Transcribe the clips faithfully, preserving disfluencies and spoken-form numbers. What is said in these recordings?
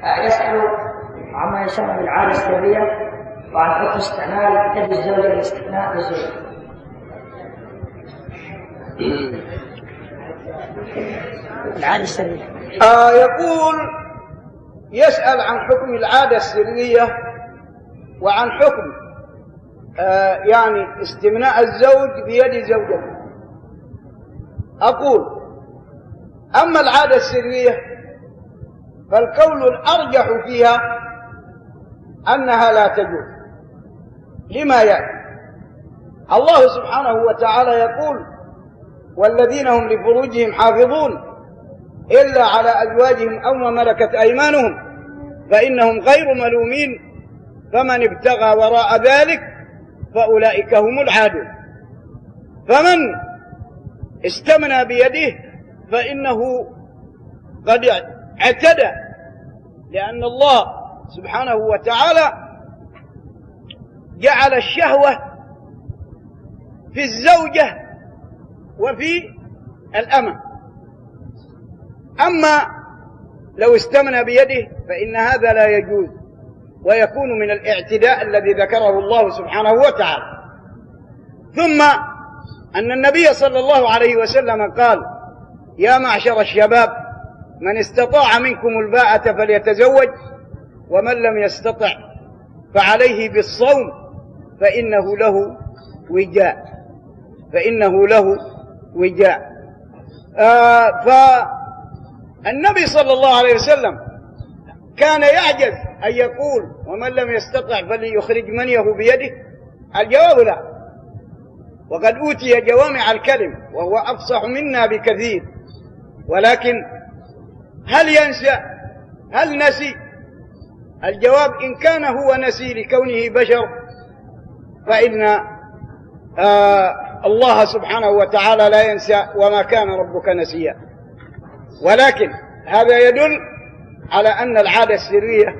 يسأل عما يسمى بالعادة السرية وعن حكم استعمال يد الزوجة للاستثناء بالزوج. العادة السرية. آه يقول يسأل عن حكم العادة السرية وعن حكم آه يعني استمناء الزوج بيد زوجته. أقول أما العادة السرية فالقول الأرجح فيها أنها لا تجوز. لما يعني؟ الله سبحانه وتعالى يقول: والذين هم لفروجهم حافظون إلا على أزواجهم أو ما ملكت أيمانهم فإنهم غير ملومين فمن ابتغى وراء ذلك فأولئك هم العادون. فمن استمنى بيده فإنه قد اعتدى، لأن الله سبحانه وتعالى جعل الشهوة في الزوجة وفي الأمة. أما لو استمنى بيده فإن هذا لا يجوز ويكون من الاعتداء الذي ذكره الله سبحانه وتعالى. ثم أن النبي صلى الله عليه وسلم قال: يا معشر الشباب من استطاع منكم الباءة فليتزوج ومن لم يستطع فعليه بالصوم فإنه له وجاء فإنه له وجاء آه فالنبي صلى الله عليه وسلم كان يعجز أن يقول ومن لم يستطع فليخرج منيه بيده. الجواب لا، وقد أوتي جوامع الكلم وهو أفصح منا بكثير، ولكن هل ينسى؟ هل نسي؟ الجواب إن كان هو نسي لكونه بشر فإن آه الله سبحانه وتعالى لا ينسى وما كان ربك نسيا. ولكن هذا يدل على أن العادة السرية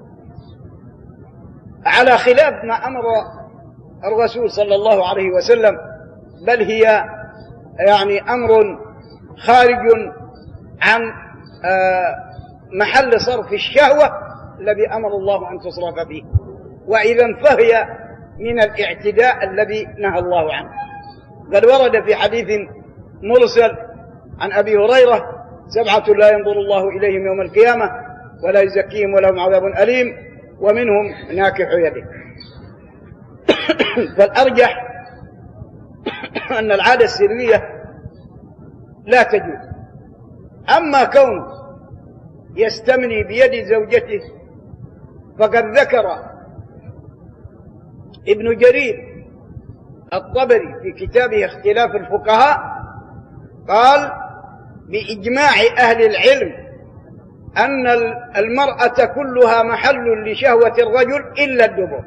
على خلاف ما أمر الرسول صلى الله عليه وسلم، بل هي يعني أمر خارج عن آه محل صرف الشهوة الذي أمر الله أن تصرف فيه، وإذا فهي من الاعتداء الذي نهى الله عنه. قد ورد في حديث مرسل عن أبي هريرة: سبعة لا ينظر الله إليهم يوم القيامة ولا يزكيهم ولهم عذاب أليم ومنهم ناكح يده. فالأرجح أن العادة السرية لا تجوز. أما كون يستمني بيد زوجته فقد ذكر ابن جرير الطبري في كتابه اختلاف الفقهاء، قال: بإجماع أهل العلم أن المرأة كلها محل لشهوة الرجل إلا الدبر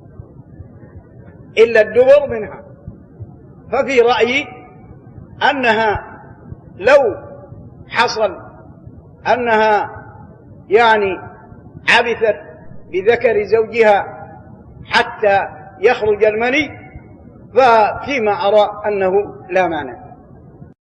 إلا الدبر منها. ففي رأيي أنها لو حصل أنها يعني عبثت بذكر زوجها حتى يخرج المني ففيما أرى أنه لا مانع.